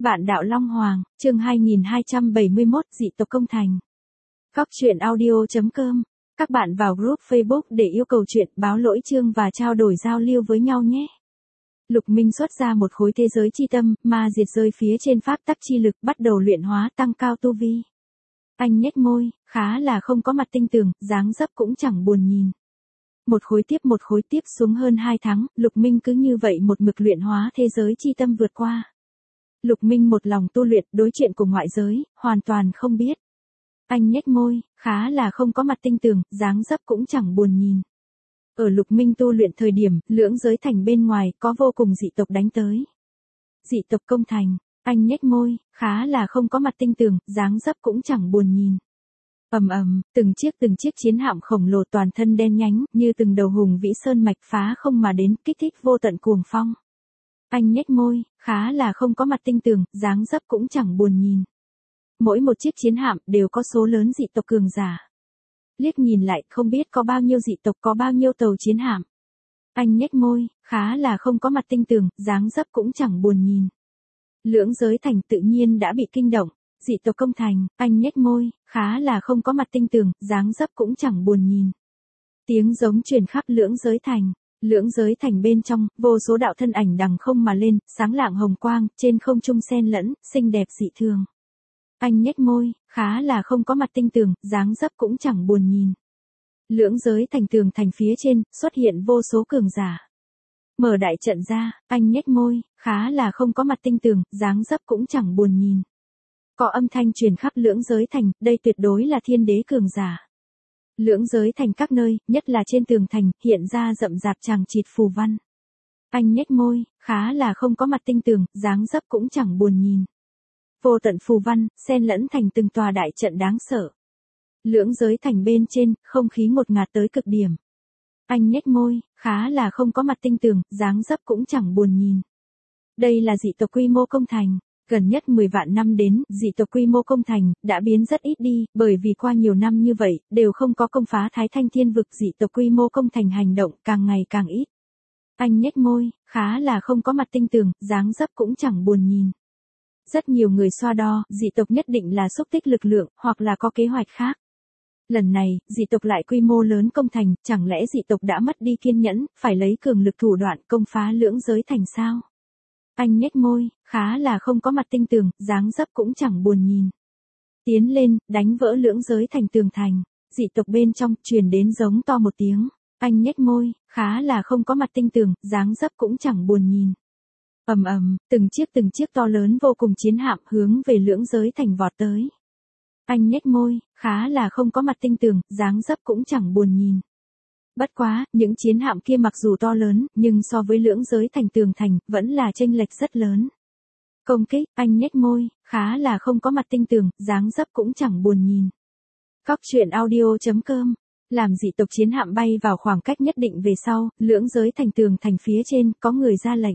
Vạn đạo Long Hoàng, chương 2271, dị tộc công thành. Góc truyện audio.com. Các bạn vào group Facebook để yêu cầu chuyện, báo lỗi chương và trao đổi giao lưu với nhau nhé. Lục Minh xuất ra một khối thế giới chi tâm, ma diệt rơi phía trên pháp tắc chi lực, bắt đầu luyện hóa tăng cao tu vi. Anh nhếch môi, khá là không có mặt tinh tường, dáng dấp cũng chẳng buồn nhìn. Một khối tiếp xuống hơn 2 tháng, Lục Minh cứ như vậy một mực luyện hóa thế giới chi tâm vượt qua. Lục Minh một lòng tu luyện, đối chuyện của ngoại giới, hoàn toàn không biết. Anh nhếch môi, khá là không có mặt tinh tường, dáng dấp cũng chẳng buồn nhìn. Ở Lục Minh tu luyện thời điểm, lưỡng giới thành bên ngoài, có vô cùng dị tộc đánh tới. Dị tộc công thành, anh nhếch môi, khá là không có mặt tinh tường, dáng dấp cũng chẳng buồn nhìn. Từng chiếc chiến hạm khổng lồ toàn thân đen nhánh, như từng đầu hùng vĩ sơn mạch phá không mà đến, kích thích vô tận cuồng phong. Anh nhếch môi, khá là không có mặt tinh tường, dáng dấp cũng chẳng buồn nhìn. Mỗi một chiếc chiến hạm đều có số lớn dị tộc cường giả. Liếc nhìn lại, không biết có bao nhiêu dị tộc, có bao nhiêu tàu chiến hạm. Anh nhếch môi, khá là không có mặt tinh tường, dáng dấp cũng chẳng buồn nhìn. Lưỡng giới thành tự nhiên đã bị kinh động. Dị tộc công thành, anh nhếch môi, khá là không có mặt tinh tường, dáng dấp cũng chẳng buồn nhìn. Tiếng giống truyền khắp lưỡng giới thành. Lưỡng giới thành bên trong, vô số đạo thân ảnh đằng không mà lên, sáng lạng hồng quang, trên không trung xen lẫn, xinh đẹp dị thường. Anh nhếch môi, khá là không có mặt tinh tường, dáng dấp cũng chẳng buồn nhìn. Lưỡng giới thành tường thành phía trên, xuất hiện vô số cường giả. Mở đại trận ra, anh nhếch môi, khá là không có mặt tinh tường, dáng dấp cũng chẳng buồn nhìn. Có âm thanh truyền khắp lưỡng giới thành, đây tuyệt đối là thiên đế cường giả. Lưỡng giới thành các nơi, nhất là trên tường thành, hiện ra rậm rạp chằng chịt phù văn. Anh nhếch môi, khá là không có mặt tinh tường, dáng dấp cũng chẳng buồn nhìn. Vô tận phù văn, xen lẫn thành từng tòa đại trận đáng sợ. Lưỡng giới thành bên trên, không khí ngột ngạt tới cực điểm. Anh nhếch môi, khá là không có mặt tinh tường, dáng dấp cũng chẳng buồn nhìn. Đây là dị tộc quy mô công thành. Gần nhất 10 vạn năm đến, dị tộc quy mô công thành, đã biến rất ít đi, bởi vì qua nhiều năm như vậy, đều không có công phá Thái Thanh Thiên Vực, dị tộc quy mô công thành hành động, càng ngày càng ít. Anh nhếch môi, khá là không có mặt tinh tường, dáng dấp cũng chẳng buồn nhìn. Rất nhiều người xoa đo, dị tộc nhất định là xúc tích lực lượng, hoặc là có kế hoạch khác. Lần này, dị tộc lại quy mô lớn công thành, chẳng lẽ dị tộc đã mất đi kiên nhẫn, phải lấy cường lực thủ đoạn công phá lưỡng giới thành sao? Anh nhếch môi, khá là không có mặt tinh tường, dáng dấp cũng chẳng buồn nhìn. Tiến lên, đánh vỡ lưỡng giới thành tường thành. Dị tộc bên trong, truyền đến giống to một tiếng. Anh nhếch môi, khá là không có mặt tinh tường, dáng dấp cũng chẳng buồn nhìn. Từng chiếc to lớn vô cùng chiến hạm hướng về lưỡng giới thành vọt tới. Anh nhếch môi, khá là không có mặt tinh tường, dáng dấp cũng chẳng buồn nhìn. Bất quá, những chiến hạm kia mặc dù to lớn, nhưng so với lưỡng giới thành tường thành, vẫn là chênh lệch rất lớn. Công kích, anh nhếch môi, khá là không có mặt tinh tường, dáng dấp cũng chẳng buồn nhìn. Góc truyện audio.com. Làm dị tộc chiến hạm bay vào khoảng cách nhất định về sau, lưỡng giới thành tường thành phía trên, có người ra lệnh.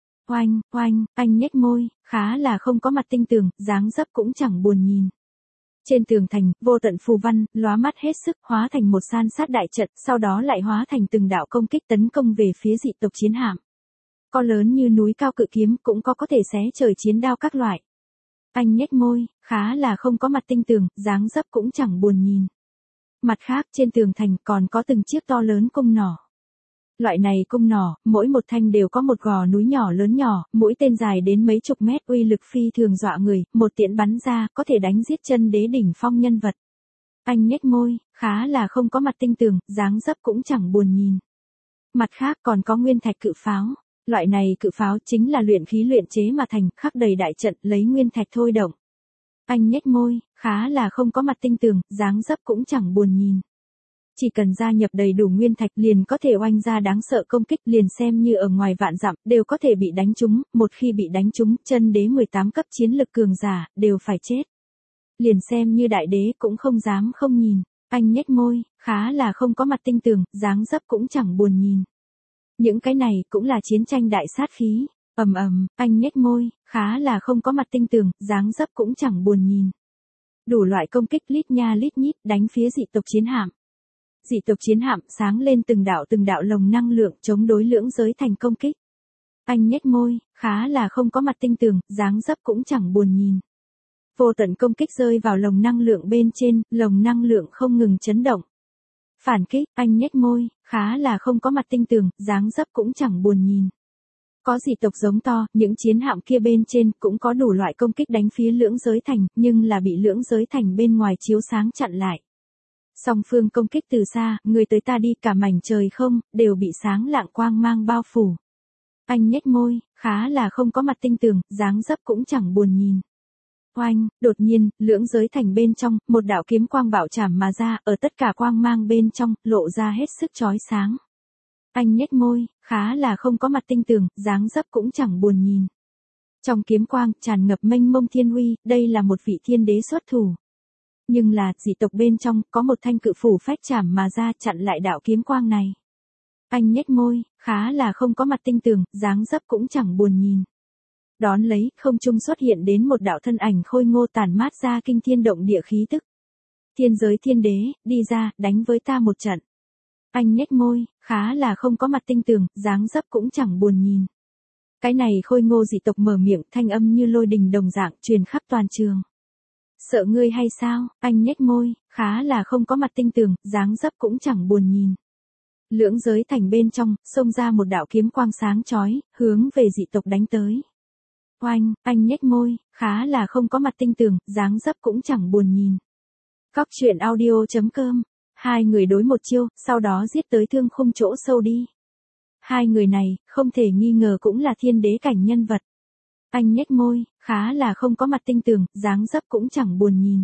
Oanh, anh nhếch môi, khá là không có mặt tinh tường, dáng dấp cũng chẳng buồn nhìn. Trên tường thành, vô tận phù văn, lóa mắt hết sức, hóa thành một san sát đại trận, sau đó lại hóa thành từng đạo công kích tấn công về phía dị tộc chiến hạm. Có lớn như núi cao cự kiếm, cũng có thể xé trời chiến đao các loại. Anh nhếch môi, khá là không có mặt tinh tường, dáng dấp cũng chẳng buồn nhìn. Mặt khác, trên tường thành còn có từng chiếc to lớn cung nỏ. Loại này cung nỏ, mỗi một thanh đều có một gò núi nhỏ lớn nhỏ, mũi tên dài đến mấy chục mét, uy lực phi thường dọa người, một tiễn bắn ra, có thể đánh giết chân đế đỉnh phong nhân vật. Anh nhếch môi, khá là không có mặt tinh tường, dáng dấp cũng chẳng buồn nhìn. Mặt khác còn có nguyên thạch cự pháo. Loại này cự pháo chính là luyện khí luyện chế mà thành, khắc đầy đại trận, lấy nguyên thạch thôi động. Anh nhếch môi, khá là không có mặt tinh tường, dáng dấp cũng chẳng buồn nhìn. Chỉ cần gia nhập đầy đủ nguyên thạch liền có thể oanh ra đáng sợ công kích, liền xem như ở ngoài vạn dặm, đều có thể bị đánh trúng, một khi bị đánh trúng, chân đế 18 cấp chiến lực cường giả, đều phải chết. Liền xem như đại đế cũng không dám không nhìn. Anh nhếch môi, khá là không có mặt tinh tường, dáng dấp cũng chẳng buồn nhìn. Những cái này cũng là chiến tranh đại sát khí. Anh nhếch môi, khá là không có mặt tinh tường, dáng dấp cũng chẳng buồn nhìn. Đủ loại công kích lít nha lít nhít, đánh phía dị tộc chiến hạm. Dị tộc chiến hạm sáng lên từng đạo lồng năng lượng chống đối lưỡng giới thành công kích. Anh nhếch môi, khá là không có mặt tinh tường, dáng dấp cũng chẳng buồn nhìn. Vô tận công kích rơi vào lồng năng lượng bên trên, lồng năng lượng không ngừng chấn động. Phản kích, anh nhếch môi, khá là không có mặt tinh tường, dáng dấp cũng chẳng buồn nhìn. Có dị tộc giống to, những chiến hạm kia bên trên cũng có đủ loại công kích đánh phía lưỡng giới thành, nhưng là bị lưỡng giới thành bên ngoài chiếu sáng chặn lại. Song phương công kích từ xa, người tới ta đi, cả mảnh trời không, đều bị sáng lạng quang mang bao phủ. Anh nhếch môi, khá là không có mặt tinh tường, dáng dấp cũng chẳng buồn nhìn. Oanh, đột nhiên, lưỡng giới thành bên trong, một đạo kiếm quang bạo chảm mà ra, ở tất cả quang mang bên trong, lộ ra hết sức chói sáng. Anh nhếch môi, khá là không có mặt tinh tường, dáng dấp cũng chẳng buồn nhìn. Trong kiếm quang, tràn ngập mênh mông thiên uy, đây là một vị thiên đế xuất thủ. Nhưng là, dị tộc bên trong, có một thanh cự phủ phách chảm mà ra chặn lại đạo kiếm quang này. Anh nhếch môi, khá là không có mặt tinh tường, dáng dấp cũng chẳng buồn nhìn. Đón lấy, không trung xuất hiện đến một đạo thân ảnh khôi ngô tản mát ra kinh thiên động địa khí tức. Thiên giới thiên đế, đi ra, đánh với ta một trận. Anh nhếch môi, khá là không có mặt tinh tường, dáng dấp cũng chẳng buồn nhìn. Cái này khôi ngô dị tộc mở miệng, thanh âm như lôi đình đồng dạng truyền khắp toàn trường. Sợ ngươi hay sao? Anh nhếch môi, khá là không có mặt tinh tường, dáng dấp cũng chẳng buồn nhìn. Lưỡng giới thành bên trong, xông ra một đạo kiếm quang sáng chói, hướng về dị tộc đánh tới. Oanh, anh nhếch môi, khá là không có mặt tinh tường, dáng dấp cũng chẳng buồn nhìn. Cóc truyện audio.com. Hai người đối một chiêu, sau đó giết tới thương khung chỗ sâu đi. Hai người này, không thể nghi ngờ cũng là thiên đế cảnh nhân vật. Anh nhếch môi, khá là không có mặt tinh tường, dáng dấp cũng chẳng buồn nhìn.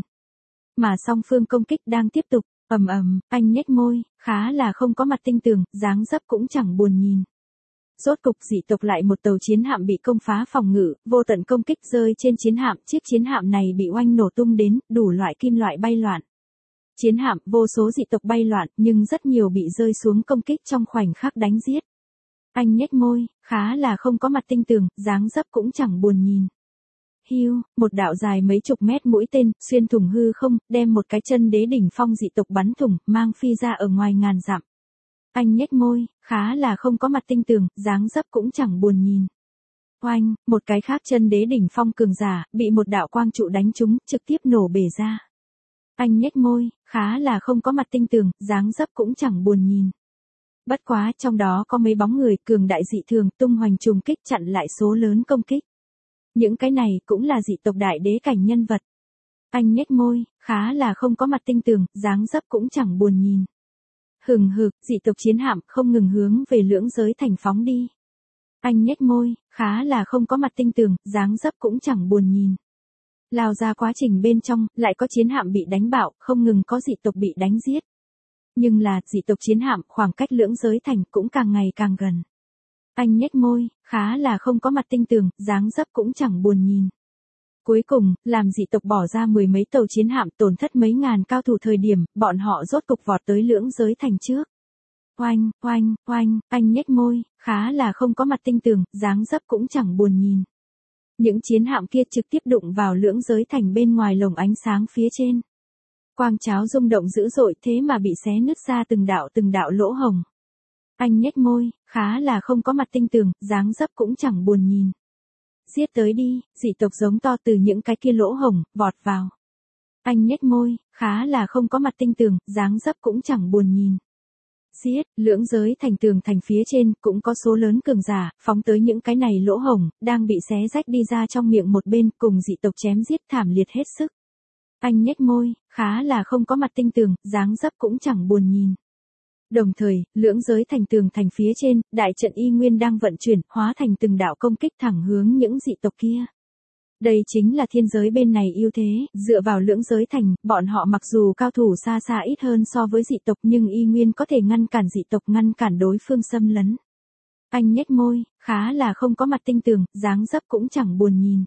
Mà song phương công kích đang tiếp tục, ầm ầm, anh nhếch môi, khá là không có mặt tinh tường, dáng dấp cũng chẳng buồn nhìn. Rốt cục dị tộc lại một tàu chiến hạm bị công phá phòng ngự, vô tận công kích rơi trên chiến hạm, chiếc chiến hạm này bị oanh nổ tung đến, đủ loại kim loại bay loạn. Chiến hạm, vô số dị tộc bay loạn, nhưng rất nhiều bị rơi xuống công kích trong khoảnh khắc đánh giết. Anh nhếch môi, khá là không có mặt tinh tường, dáng dấp cũng chẳng buồn nhìn. Hiu, một đạo dài mấy chục mét mũi tên, xuyên thủng hư không, đem một cái chân đế đỉnh phong dị tộc bắn thủng, mang phi ra ở ngoài ngàn dặm. Anh nhếch môi, khá là không có mặt tinh tường, dáng dấp cũng chẳng buồn nhìn. Oanh, một cái khác chân đế đỉnh phong cường giả, bị một đạo quang trụ đánh trúng, trực tiếp nổ bể ra. Anh nhếch môi, khá là không có mặt tinh tường, dáng dấp cũng chẳng buồn nhìn. Bất quá, trong đó có mấy bóng người cường đại dị thường tung hoành trùng kích chặn lại số lớn công kích. Những cái này cũng là dị tộc đại đế cảnh nhân vật. Anh nhếch môi, khá là không có mặt tinh tường, dáng dấp cũng chẳng buồn nhìn. Hừng hực, dị tộc chiến hạm không ngừng hướng về lưỡng giới thành phóng đi. Anh nhếch môi, khá là không có mặt tinh tường, dáng dấp cũng chẳng buồn nhìn. Lao ra quá trình bên trong, lại có chiến hạm bị đánh bạo, không ngừng có dị tộc bị đánh giết. Nhưng là, dị tộc chiến hạm, khoảng cách lưỡng giới thành cũng càng ngày càng gần. Anh nhếch môi, khá là không có mặt tinh tường, dáng dấp cũng chẳng buồn nhìn. Cuối cùng, làm dị tộc bỏ ra mười mấy tàu chiến hạm tổn thất mấy ngàn cao thủ thời điểm, bọn họ rốt cục vọt tới lưỡng giới thành trước. Oanh, oanh, oanh, anh nhếch môi, khá là không có mặt tinh tường, dáng dấp cũng chẳng buồn nhìn. Những chiến hạm kia trực tiếp đụng vào lưỡng giới thành bên ngoài lồng ánh sáng phía trên. Quang cháo rung động dữ dội thế mà bị xé nứt ra từng đạo lỗ hồng. Anh nhếch môi, khá là không có mặt tinh tường, dáng dấp cũng chẳng buồn nhìn. Giết tới đi, dị tộc giống to từ những cái kia lỗ hồng, vọt vào. Anh nhếch môi, khá là không có mặt tinh tường, dáng dấp cũng chẳng buồn nhìn. Giết, lưỡng giới thành tường thành phía trên, cũng có số lớn cường giả, phóng tới những cái này lỗ hồng, đang bị xé rách đi ra trong miệng một bên, cùng dị tộc chém giết thảm liệt hết sức. Anh nhếch môi, khá là không có mặt tinh tường, dáng dấp cũng chẳng buồn nhìn. Đồng thời, lưỡng giới thành tường thành phía trên, đại trận y nguyên đang vận chuyển, hóa thành từng đạo công kích thẳng hướng những dị tộc kia. Đây chính là thiên giới bên này ưu thế, dựa vào lưỡng giới thành, bọn họ mặc dù cao thủ xa xa ít hơn so với dị tộc nhưng y nguyên có thể ngăn cản dị tộc, ngăn cản đối phương xâm lấn. Anh nhếch môi, khá là không có mặt tinh tường, dáng dấp cũng chẳng buồn nhìn.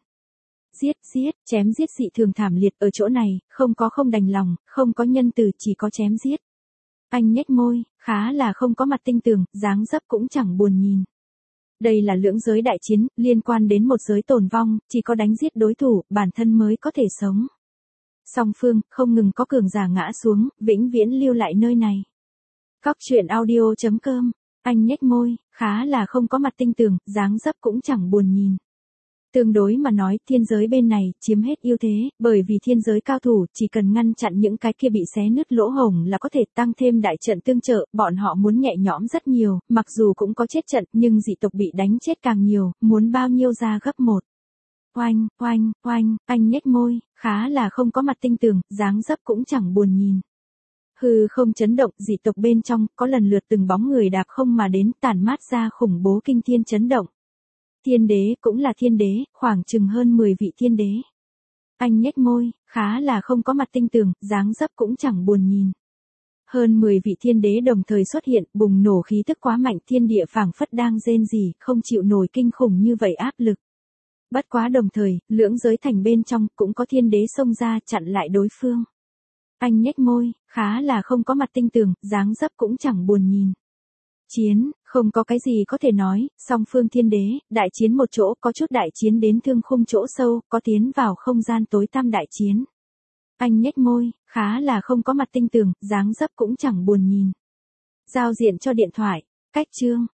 Giết, chém giết dị thường thảm liệt ở chỗ này, không có không đành lòng, không có nhân từ, chỉ có chém giết. Anh nhếch môi, khá là không có mặt tinh tường, dáng dấp cũng chẳng buồn nhìn. Đây là lưỡng giới đại chiến, liên quan đến một giới tồn vong, chỉ có đánh giết đối thủ, bản thân mới có thể sống. Song phương, không ngừng có cường giả ngã xuống, vĩnh viễn lưu lại nơi này. Cóc truyện audio.com. Anh nhếch môi, khá là không có mặt tinh tường, dáng dấp cũng chẳng buồn nhìn. Tương đối mà nói, thiên giới bên này chiếm hết ưu thế, bởi vì thiên giới cao thủ chỉ cần ngăn chặn những cái kia bị xé nứt lỗ hổng là có thể tăng thêm đại trận tương trợ, bọn họ muốn nhẹ nhõm rất nhiều, mặc dù cũng có chết trận, nhưng dị tộc bị đánh chết càng nhiều, muốn bao nhiêu ra gấp một. Oanh, oanh, oanh, anh nhếch môi, khá là không có mặt tinh tường, dáng dấp cũng chẳng buồn nhìn. Hư không chấn động, dị tộc bên trong, có lần lượt từng bóng người đạp không mà đến, tản mát ra khủng bố kinh thiên chấn động. Thiên đế cũng là thiên đế, khoảng chừng hơn 10 vị thiên đế. Anh nhếch môi, khá là không có mặt tinh tường, dáng dấp cũng chẳng buồn nhìn. Hơn 10 vị thiên đế đồng thời xuất hiện, bùng nổ khí tức quá mạnh, thiên địa phảng phất đang rên rỉ, không chịu nổi kinh khủng như vậy áp lực. Bất quá đồng thời, lưỡng giới thành bên trong cũng có thiên đế xông ra chặn lại đối phương. Anh nhếch môi, khá là không có mặt tinh tường, dáng dấp cũng chẳng buồn nhìn. Chiến, không có cái gì có thể nói, song phương thiên đế, đại chiến một chỗ, có chút đại chiến đến thương khung chỗ sâu, có tiến vào không gian tối tăm đại chiến. Anh nhếch môi, khá là không có mặt tinh tường, dáng dấp cũng chẳng buồn nhìn. Giao diện cho điện thoại, cách chương.